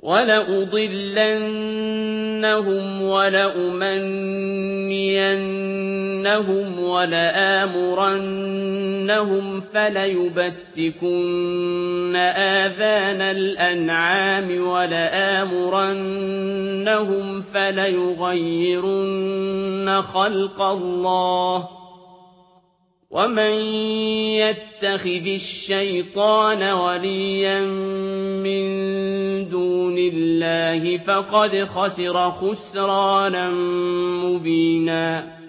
وَلَأُضِلَّنَّهُمْ وَلَأُمَنِّيَنَّهُمْ وَلَآمُرَنَّهُمْ فَلَيُبَتِّكُنَّ آذَانَ الْأَنْعَامِ وَلَآمُرَنَّهُمْ فَلَيُغَيِّرُنَّ خَلْقَ اللَّهِ ۚ وَمَن يَتَّخِذِ الشَّيْطَانَ وَلِيًّا مِّن دُونِ اللَّهِ فَقَدْ خَسِرَ خُسْرَانًا مُّبِينًا